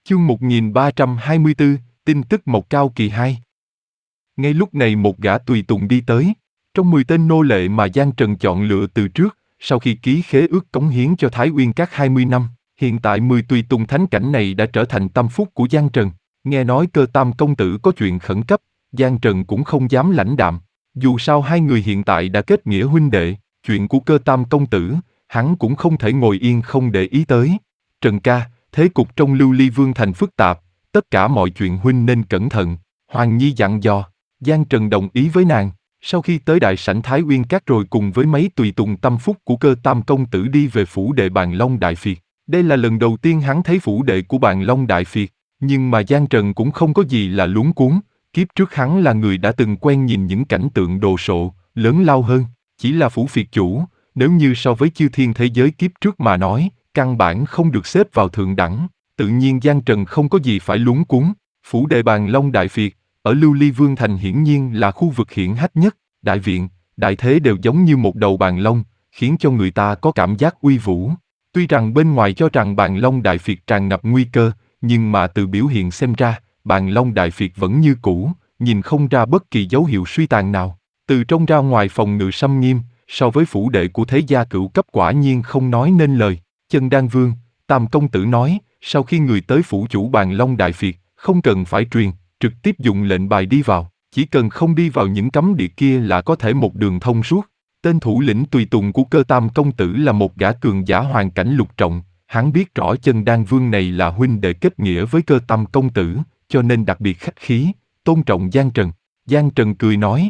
Chương 1324, tin tức Mộc Cao kỳ 2. Ngay lúc này một gã tùy tùng đi tới. Trong 10 tên nô lệ mà Giang Trần chọn lựa từ trước, sau khi ký khế ước cống hiến cho Thái Uyên Các 20 năm, hiện tại 10 tùy tùng thánh cảnh này đã trở thành tâm phúc của Giang Trần. Nghe nói Cơ Tam công tử có chuyện khẩn cấp, Giang Trần cũng không dám lãnh đạm. Dù sao hai người hiện tại đã kết nghĩa huynh đệ, chuyện của Cơ Tam công tử, hắn cũng không thể ngồi yên không để ý tới. Trần ca, thế cục trong Lưu Ly Vương thành phức tạp, tất cả mọi chuyện huynh nên cẩn thận. Hoàng Nhi dặn dò. Giang Trần đồng ý với nàng. Sau khi tới đại sảnh Thái Uyên Các rồi cùng với mấy tùy tùng tâm phúc của Cơ Tam công tử đi về phủ đệ Bàn Long Đại Phiệt. Đây là lần đầu tiên hắn thấy phủ đệ của Bàn Long Đại Phiệt, nhưng mà Giang Trần cũng không có gì là luống cuống. Kiếp trước hắn là người đã từng quen nhìn những cảnh tượng đồ sộ, lớn lao hơn. Chỉ là phủ phiệt chủ, nếu như so với chư thiên thế giới kiếp trước mà nói, căn bản không được xếp vào thượng đẳng. Tự nhiên Giang Trần không có gì phải luống cuống. Phủ đệ Bàn Long Đại Phiệt ở Lưu Ly Vương thành hiển nhiên là khu vực hiển hách nhất. Đại viện, đại thế đều giống như một đầu bàn long, khiến cho người ta có cảm giác uy vũ. Tuy rằng bên ngoài cho rằng Bàn Long Đại Phiệt tràn ngập nguy cơ, nhưng mà từ biểu hiện xem ra, Bàn Long Đại Phiệt vẫn như cũ, nhìn không ra bất kỳ dấu hiệu suy tàn nào. Từ trong ra ngoài phòng ngự xâm nghiêm, so với phủ đệ của thế gia cửu cấp quả nhiên không nói nên lời. Chân Đan Vương, Tam công tử nói, sau khi người tới phủ chủ Bàn Long Đại Phiệt, không cần phải truyền, trực tiếp dùng lệnh bài đi vào, chỉ cần không đi vào những cấm địa kia là có thể một đường thông suốt. Tên thủ lĩnh tùy tùng của Cơ Tam công tử là một gã cường giả hoàn cảnh lục trọng, hắn biết rõ Chân Đan Vương này là huynh đệ kết nghĩa với Cơ Tam công tử, cho nên đặc biệt khách khí, tôn trọng Giang Trần. Giang Trần cười nói: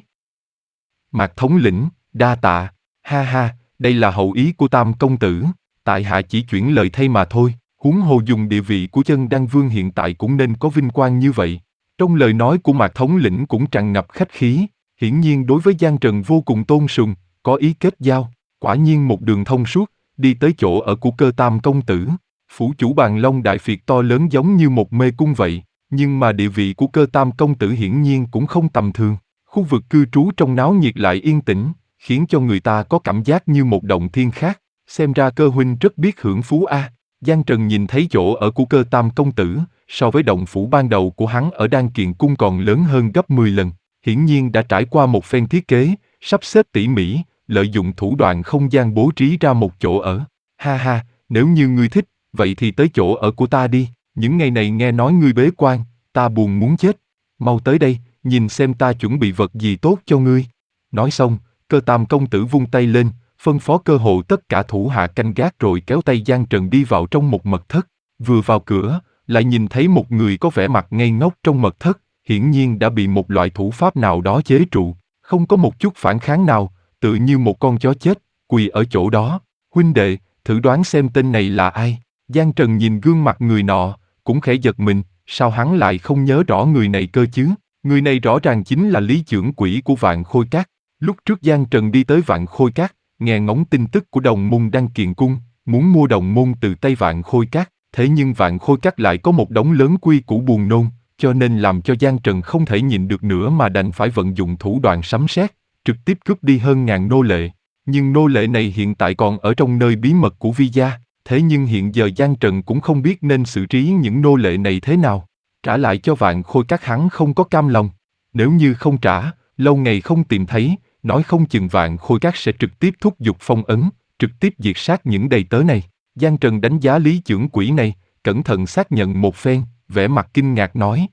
Mạc thống lĩnh, đa tạ, ha ha, đây là hậu ý của Tam công tử, tại hạ chỉ chuyển lời thay mà thôi, huống hồ dùng địa vị của Chân Đan Vương hiện tại cũng nên có vinh quang như vậy. Trong lời nói của Mạc thống lĩnh cũng tràn ngập khách khí, hiển nhiên đối với Giang Trần vô cùng tôn sùng, có ý kết giao. Quả nhiên một đường thông suốt, đi tới chỗ ở của Cơ Tam công tử. Phủ chủ Bàn Long Đại Phiệt to lớn giống như một mê cung vậy, nhưng mà địa vị của Cơ Tam công tử hiển nhiên cũng không tầm thường. Khu vực cư trú trong náo nhiệt lại yên tĩnh, khiến cho người ta có cảm giác như một động thiên khác. Xem ra Cơ huynh rất biết hưởng phú a. Giang Trần nhìn thấy chỗ ở của Cơ Tam công tử, so với động phủ ban đầu của hắn ở Đan Kiền Cung còn lớn hơn gấp 10 lần. Hiển nhiên đã trải qua một phen thiết kế, sắp xếp tỉ mỉ, lợi dụng thủ đoạn không gian bố trí ra một chỗ ở. Ha ha, nếu như ngươi thích, vậy thì tới chỗ ở của ta đi. Những ngày này nghe nói ngươi bế quan, ta buồn muốn chết. Mau tới đây, nhìn xem ta chuẩn bị vật gì tốt cho ngươi. Nói xong, Cơ Tam công tử vung tay lên, phân phó cơ hồ tất cả thủ hạ canh gác rồi kéo tay Giang Trần đi vào trong một mật thất. Vừa vào cửa, lại nhìn thấy một người có vẻ mặt ngây ngốc trong mật thất, hiển nhiên đã bị một loại thủ pháp nào đó chế trụ, không có một chút phản kháng nào, tựa như một con chó chết, quỳ ở chỗ đó. Huynh đệ, thử đoán xem tên này là ai? Giang Trần nhìn gương mặt người nọ, cũng khẽ giật mình, sao hắn lại không nhớ rõ người này cơ chứ? Người này rõ ràng chính là Lý Chưởng Quỷ của Vạn Khôi Các. Lúc trước Giang Trần đi tới Vạn Khôi Các, nghe ngóng tin tức của đồng môn Đan Kiền Cung, muốn mua đồng môn từ tay Vạn Khôi Các. Thế nhưng Vạn Khôi Các lại có một đống lớn quy củ buồn nôn, cho nên làm cho Giang Trần không thể nhịn được nữa mà đành phải vận dụng thủ đoạn sấm sét, trực tiếp cướp đi hơn ngàn nô lệ. Nhưng nô lệ này hiện tại còn ở trong nơi bí mật của Vi gia, thế nhưng hiện giờ Giang Trần cũng không biết nên xử trí những nô lệ này thế nào. Trả lại cho Vạn Khôi Các hắn không có cam lòng. Nếu như không trả, lâu ngày không tìm thấy, nói không chừng Vạn Khôi Các sẽ trực tiếp thúc giục phong ấn, trực tiếp diệt sát những đầy tớ này. Giang Trần đánh giá Lý Chưởng Quỷ này, cẩn thận xác nhận một phen, vẻ mặt kinh ngạc nói: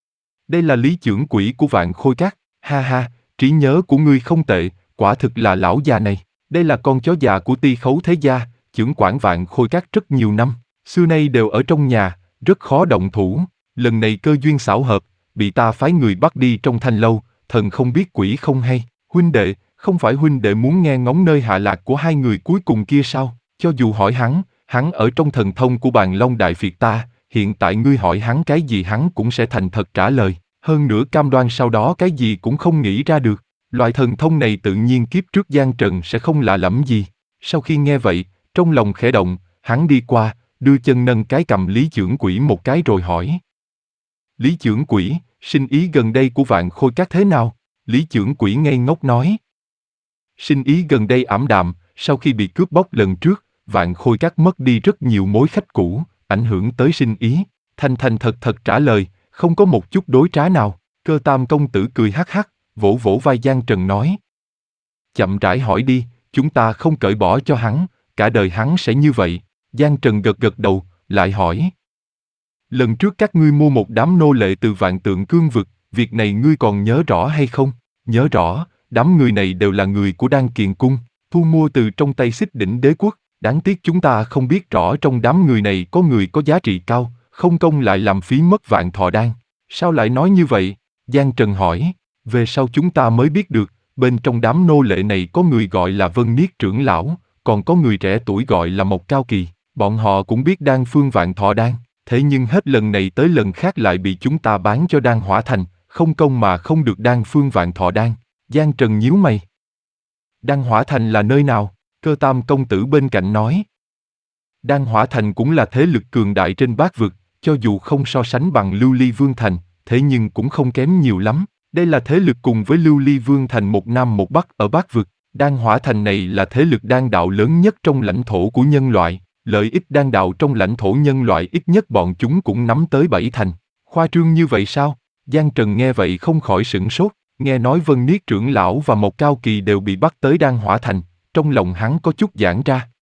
Đây là Lý Chưởng Quỷ của Vạn Khôi Các, ha ha, trí nhớ của ngươi không tệ, quả thực là lão già này. Đây là con chó già của Ti Khấu thế gia, chưởng quản Vạn Khôi Các rất nhiều năm, xưa nay đều ở trong nhà, rất khó động thủ. Lần này cơ duyên xảo hợp, bị ta phái người bắt đi trong thanh lâu, thần không biết quỷ không hay. Huynh đệ, không phải huynh đệ muốn nghe ngóng nơi hạ lạc của hai người cuối cùng kia sao? Cho dù hỏi hắn ở trong thần thông của Bàn Long Đại Phiệt ta, hiện tại ngươi hỏi hắn cái gì hắn cũng sẽ thành thật trả lời, hơn nữa cam đoan sau đó cái gì cũng không nghĩ ra được. Loại thần thông này tự nhiên kiếp trước Giang Trần sẽ không lạ lẫm gì. Sau khi nghe vậy, trong lòng khẽ động, hắn đi qua, đưa chân nâng cái cầm Lý Chưởng Quỷ một cái rồi hỏi: Lý Chưởng Quỷ, sinh ý gần đây của Vạn Khôi Các thế nào? Lý Chưởng Quỷ ngây ngốc nói: Sinh ý gần đây ảm đạm, sau khi bị cướp bóc lần trước, Vạn Khôi Các mất đi rất nhiều mối khách cũ, ảnh hưởng tới sinh ý. thành thành thật thật trả lời, không có một chút đối trá nào. Cơ Tam công tử cười hắc hắc, vỗ vỗ vai Giang Trần nói. Chậm rãi hỏi đi, chúng ta không cởi bỏ cho hắn, cả đời hắn sẽ như vậy. Giang Trần gật gật đầu, lại hỏi. Lần trước các ngươi mua một đám nô lệ từ Vạn Tượng Cương vực, việc này ngươi còn nhớ rõ hay không? Nhớ rõ, đám người này đều là người của Đan Kiền Cung, thu mua từ trong tay Xích Đỉnh Đế Quốc. Đáng tiếc chúng ta không biết rõ trong đám người này có người có giá trị cao, không công lại làm phí mất Vạn Thọ Đan. Sao lại nói như vậy? Giang Trần hỏi. Về sau chúng ta mới biết được, bên trong đám nô lệ này có người gọi là Vân Niết trưởng lão, còn có người trẻ tuổi gọi là Mộc Cao Kỳ. Bọn họ cũng biết đan phương Vạn Thọ Đan, thế nhưng hết lần này tới lần khác lại bị chúng ta bán cho Đan Hỏa Thành, không công mà không được đan phương Vạn Thọ Đan. Giang Trần nhíu mày. Đan Hỏa Thành là nơi nào? Cơ Tam công tử bên cạnh nói. Đan Hỏa Thành cũng là thế lực cường đại trên bát vực, cho dù không so sánh bằng Lưu Ly Vương Thành, thế nhưng cũng không kém nhiều lắm. Đây là thế lực cùng với Lưu Ly Vương Thành một Nam một Bắc ở bát vực. Đan Hỏa Thành này là thế lực đan đạo lớn nhất trong lãnh thổ của nhân loại. Lợi ích đan đạo trong lãnh thổ nhân loại ít nhất bọn chúng cũng nắm tới 7 thành. Khoa trương như vậy sao? Giang Trần nghe vậy không khỏi sửng sốt. Nghe nói Vân Niết trưởng lão và Mộc Cao Kỳ đều bị bắt tới Đan Hỏa Thành, trong lòng hắn có chút giãn ra.